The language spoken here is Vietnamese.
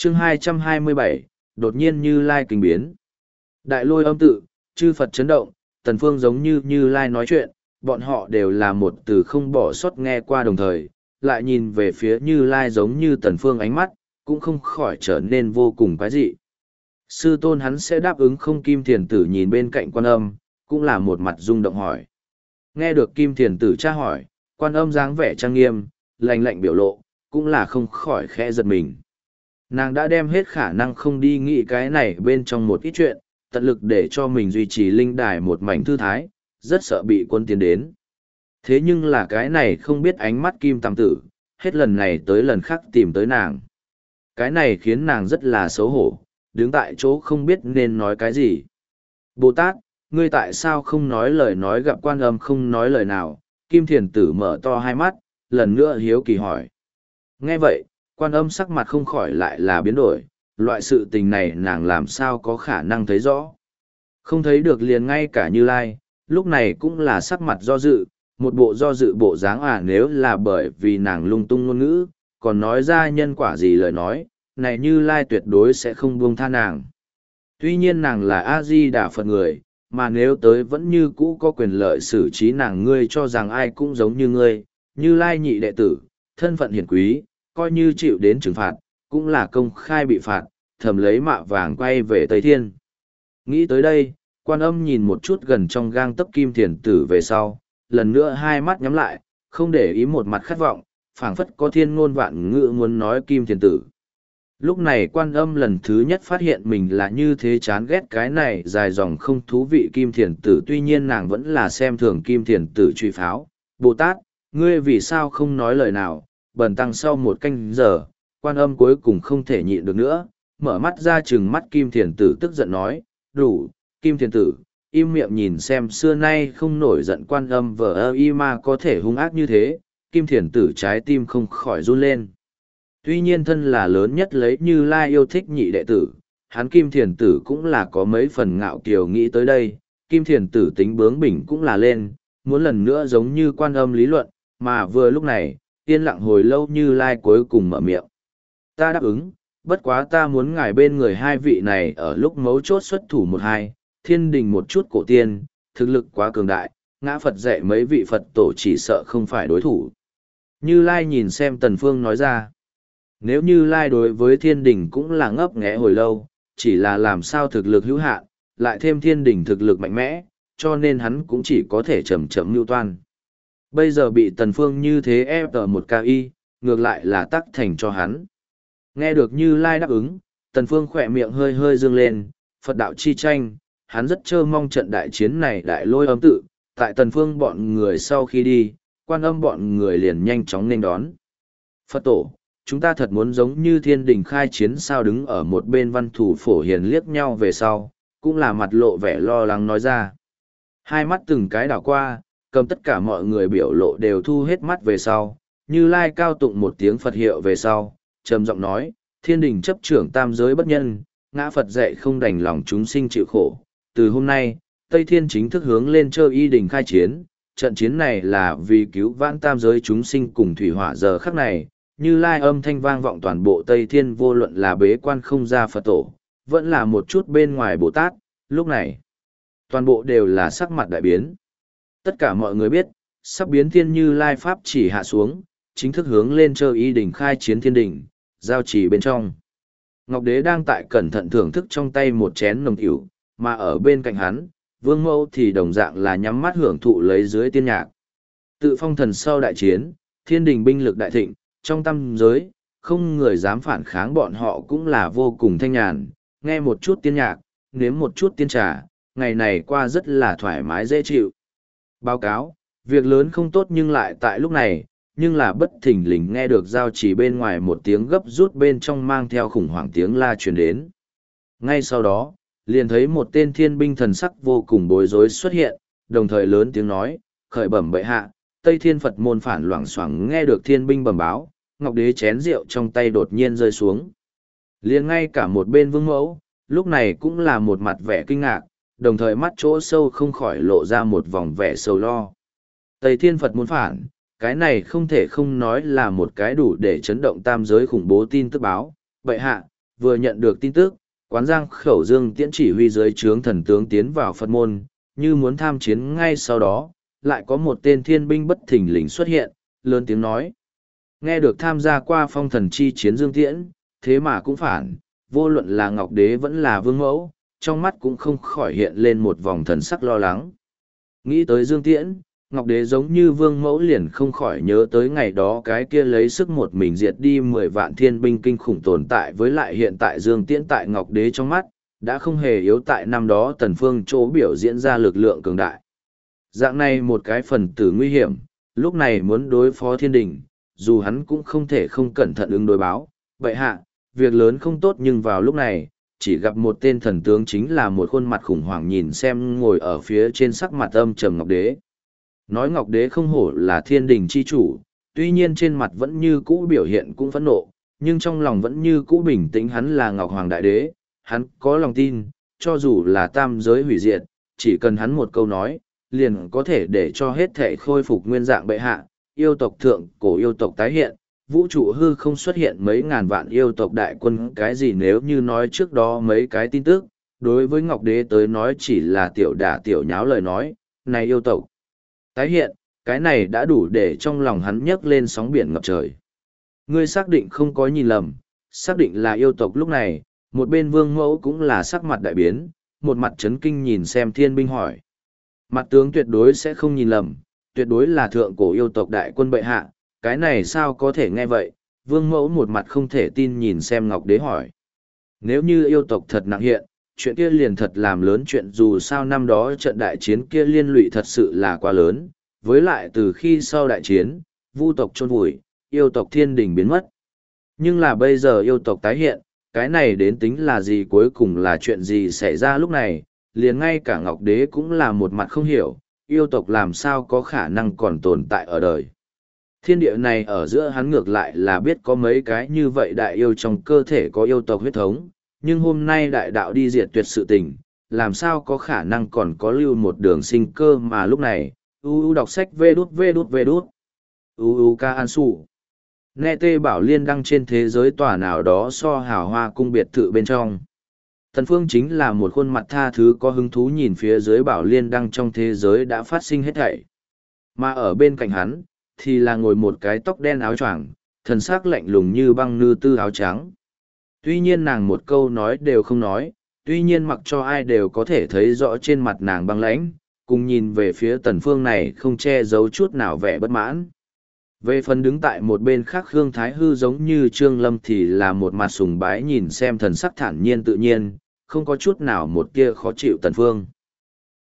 chương 227, đột nhiên Như Lai kinh biến. Đại lôi âm tự, chư Phật chấn động, Tần Phương giống như Như Lai nói chuyện, bọn họ đều là một từ không bỏ sót nghe qua đồng thời, lại nhìn về phía Như Lai giống như Tần Phương ánh mắt, cũng không khỏi trở nên vô cùng quái dị. Sư tôn hắn sẽ đáp ứng không? Kim Thiền Tử nhìn bên cạnh Quan Âm, cũng là một mặt rung động hỏi. Nghe được Kim Thiền Tử tra hỏi, Quan Âm dáng vẻ trang nghiêm, lạnh lạnh biểu lộ, cũng là không khỏi khẽ giật mình. Nàng đã đem hết khả năng không đi nghĩ cái này bên trong một ít chuyện, tận lực để cho mình duy trì linh đài một mảnh thư thái, rất sợ bị quân tiến đến. Thế nhưng là cái này không biết ánh mắt Kim Tam Tử, hết lần này tới lần khác tìm tới nàng. Cái này khiến nàng rất là xấu hổ, đứng tại chỗ không biết nên nói cái gì. Bồ Tát, ngươi tại sao không nói lời? Nói gặp Quan Âm không nói lời nào, Kim Thiền Tử mở to hai mắt, lần nữa hiếu kỳ hỏi. Nghe vậy, Quan Âm sắc mặt không khỏi lại là biến đổi, loại sự tình này nàng làm sao có khả năng thấy rõ. Không thấy được liền ngay cả Như Lai, lúc này cũng là sắc mặt do dự, một bộ do dự bộ dáng. Nếu là bởi vì nàng lung tung ngôn ngữ, còn nói ra nhân quả gì lời nói, này Như Lai tuyệt đối sẽ không buông tha nàng. Tuy nhiên nàng là A-di-đà Phật người, mà nếu tới vẫn như cũ có quyền lợi xử trí nàng. Ngươi cho rằng ai cũng giống như ngươi, Như Lai nhị đệ tử, thân phận hiển quý, coi như chịu đến trừng phạt, cũng là công khai bị phạt, thầm lấy mạ vàng quay về Tây Thiên. Nghĩ tới đây, Quan Âm nhìn một chút gần trong gang tấc Kim Thiền Tử về sau, lần nữa hai mắt nhắm lại, không để ý, một mặt khát vọng, phảng phất có thiên ngôn vạn ngữ muốn nói Kim Thiền Tử. Lúc này Quan Âm lần thứ nhất phát hiện mình là như thế chán ghét cái này dài dòng không thú vị Kim Thiền Tử. Tuy nhiên nàng vẫn là xem thường Kim Thiền Tử truy pháo. Bồ Tát, ngươi vì sao không nói lời nào? Bần tăng sau một canh giờ, Quan Âm cuối cùng không thể nhịn được nữa, mở mắt ra chừng mắt Kim Thiền Tử, tức giận nói, đủ, Kim Thiền Tử, im miệng nhìn xem. Xưa nay không nổi giận Quan Âm vờ ơ y mà có thể hung ác như thế. Kim Thiền Tử trái tim không khỏi run lên. Tuy nhiên thân là lớn nhất lấy Như Lai yêu thích nhị đệ tử, hắn Kim Thiền Tử cũng là có mấy phần ngạo kiều. Nghĩ tới đây, Kim Thiền Tử tính bướng bỉnh cũng là lên, muốn lần nữa giống như Quan Âm lý luận, mà vừa lúc này, yên lặng hồi lâu Như Lai cuối cùng mở miệng. Ta đáp ứng, bất quá ta muốn ngài bên người hai vị này ở lúc mấu chốt xuất thủ một hai, thiên đình một chút cổ tiên, thực lực quá cường đại, ngã Phật dạy mấy vị Phật tổ chỉ sợ không phải đối thủ. Như Lai nhìn xem Tần Phương nói ra. Nếu Như Lai đối với thiên đình cũng là ngấp nghé hồi lâu, chỉ là làm sao thực lực hữu hạn, lại thêm thiên đình thực lực mạnh mẽ, cho nên hắn cũng chỉ có thể chậm chậm mưu toan. Bây giờ bị Tần Phương như thế ép ở một KI, ngược lại là tắc thành cho hắn. Nghe được Như Lai đáp ứng, Tần Phương khỏe miệng hơi hơi dương lên, Phật đạo chi tranh, hắn rất trơ mong trận đại chiến này. Đại lôi âm tự, tại Tần Phương bọn người sau khi đi, Quan Âm bọn người liền nhanh chóng nên đón. Phật tổ, chúng ta thật muốn giống như thiên đình khai chiến sao? Đứng ở một bên Văn Thủ Phổ Hiền liếc nhau về sau, cũng là mặt lộ vẻ lo lắng nói ra. Hai mắt từng cái đảo qua, cầm tất cả mọi người biểu lộ đều thu hết mắt về sau, Như Lai cao tụng một tiếng Phật hiệu về sau, trầm giọng nói, thiên đình chấp trưởng tam giới bất nhân, ngã Phật dạy không đành lòng chúng sinh chịu khổ. Từ hôm nay, Tây Thiên chính thức hướng lên Chơ Y Đình khai chiến, trận chiến này là vì cứu vãn tam giới chúng sinh cùng thủy hỏa. Giờ khắc này, Như Lai âm thanh vang vọng toàn bộ Tây Thiên, vô luận là bế quan không ra Phật tổ, vẫn là một chút bên ngoài Bồ Tát, lúc này, toàn bộ đều là sắc mặt đại biến. Tất cả mọi người biết, sắp biến thiên Như Lai Pháp chỉ hạ xuống, chính thức hướng lên Chơ Y Đình khai chiến thiên đình, giao chỉ bên trong. Ngọc Đế đang tại cẩn thận thưởng thức trong tay một chén nồng tiểu, mà ở bên cạnh hắn, Vương Mẫu thì đồng dạng là nhắm mắt hưởng thụ lấy dưới tiên nhạc. Tự phong thần sau đại chiến, thiên đình binh lực đại thịnh, trong tam giới, không người dám phản kháng, bọn họ cũng là vô cùng thanh nhàn, nghe một chút tiên nhạc, nếm một chút tiên trà, ngày này qua rất là thoải mái dễ chịu. Báo cáo, việc lớn không tốt nhưng lại tại lúc này, nhưng là bất thình lình nghe được giao chỉ bên ngoài một tiếng gấp rút bên trong mang theo khủng hoảng tiếng la truyền đến. Ngay sau đó, liền thấy một tên thiên binh thần sắc vô cùng bối rối xuất hiện, đồng thời lớn tiếng nói, khởi bẩm bệ hạ, Tây Thiên Phật môn phản loảng xoảng. Nghe được thiên binh bẩm báo, Ngọc Đế chén rượu trong tay đột nhiên rơi xuống. Liền ngay cả một bên Vương Mẫu, lúc này cũng là một mặt vẻ kinh ngạc, đồng thời mắt chỗ sâu không khỏi lộ ra một vòng vẻ sầu lo. Tây Thiên Phật môn phản, cái này không thể không nói là một cái đủ để chấn động tam giới khủng bố tin tức báo. Bệ hạ, vừa nhận được tin tức, quán giang khẩu Dương Tiễn chỉ huy dưới trướng thần tướng tiến vào Phật môn, như muốn tham chiến ngay sau đó, lại có một tên thiên binh bất thình lình xuất hiện, lớn tiếng nói. Nghe được tham gia qua phong thần chi chiến Dương Tiễn, thế mà cũng phản, vô luận là Ngọc Đế vẫn là Vương Mẫu, trong mắt cũng không khỏi hiện lên một vòng thần sắc lo lắng. Nghĩ tới Dương Tiễn, Ngọc Đế giống như Vương Mẫu liền không khỏi nhớ tới ngày đó cái kia lấy sức một mình diệt đi 10 vạn thiên binh kinh khủng tồn tại, với lại hiện tại Dương Tiễn tại Ngọc Đế trong mắt, đã không hề yếu tại năm đó Tần Phương chỗ biểu diễn ra lực lượng cường đại. Dạng này một cái phần tử nguy hiểm, lúc này muốn đối phó thiên đình, dù hắn cũng không thể không cẩn thận ứng đối báo. Vậy hạ, việc lớn không tốt, nhưng vào lúc này, chỉ gặp một tên thần tướng chính là một khuôn mặt khủng hoảng nhìn xem ngồi ở phía trên sắc mặt âm trầm Ngọc Đế. Nói Ngọc Đế không hổ là thiên đình chi chủ, tuy nhiên trên mặt vẫn như cũ biểu hiện cũng phẫn nộ, nhưng trong lòng vẫn như cũ bình tĩnh. Hắn là Ngọc Hoàng Đại Đế, hắn có lòng tin, cho dù là tam giới hủy diệt, chỉ cần hắn một câu nói, liền có thể để cho hết thể khôi phục nguyên dạng. Bệ hạ, yêu tộc thượng cổ yêu tộc tái hiện, vũ trụ hư không xuất hiện mấy ngàn vạn yêu tộc đại quân. Cái gì nếu như nói trước đó mấy cái tin tức, đối với Ngọc Đế tới nói chỉ là tiểu đả tiểu nháo lời nói, này yêu tộc tái hiện, cái này đã đủ để trong lòng hắn nhấc lên sóng biển ngập trời. Ngươi xác định không có nhìn lầm, xác định là yêu tộc. Lúc này, một bên Vương Mẫu cũng là sắc mặt đại biến, một mặt chấn kinh nhìn xem thiên binh hỏi. Mặt tướng tuyệt đối sẽ không nhìn lầm, tuyệt đối là thượng cổ yêu tộc đại quân. Bệ hạ, cái này sao có thể nghe vậy? Vương Mẫu một mặt không thể tin nhìn xem Ngọc Đế hỏi. Nếu như yêu tộc thật nặng hiện, chuyện kia liền thật làm lớn chuyện, dù sao năm đó trận đại chiến kia liên lụy thật sự là quá lớn, với lại từ khi sau đại chiến, vu tộc chôn vùi, yêu tộc thiên đình biến mất. Nhưng là bây giờ yêu tộc tái hiện, cái này đến tính là gì? Cuối cùng là chuyện gì xảy ra? Lúc này, liền ngay cả Ngọc Đế cũng là một mặt không hiểu, yêu tộc làm sao có khả năng còn tồn tại ở đời. Thiên địa này ở giữa hắn ngược lại là biết có mấy cái như vậy đại yêu trong cơ thể có yêu tộc huyết thống, nhưng hôm nay đại đạo đi diệt tuyệt sự tình, làm sao có khả năng còn có lưu một đường sinh cơ. Mà lúc này, đọc sách vê đút, ca an su. Nghe tê bảo liên đăng trên thế giới tòa nào đó so hào hoa cung biệt thự bên trong. Tần Phương chính là một khuôn mặt tha thứ có hứng thú nhìn phía dưới bảo liên đăng trong thế giới đã phát sinh hết thảy. Mà ở bên cạnh hắn, thì là ngồi một cái tóc đen áo choàng, thần sắc lạnh lùng như băng nữ tư áo trắng. Tuy nhiên nàng một câu nói đều không nói, tuy nhiên mặc cho ai đều có thể thấy rõ trên mặt nàng băng lãnh, cùng nhìn về phía Tần Phương này không che giấu chút nào vẻ bất mãn. Về phần đứng tại một bên khác Khương Thái Hư giống như Trương Lâm thì là một mặt sùng bái nhìn xem thần sắc thản nhiên tự nhiên, không có chút nào một kia khó chịu Tần Phương.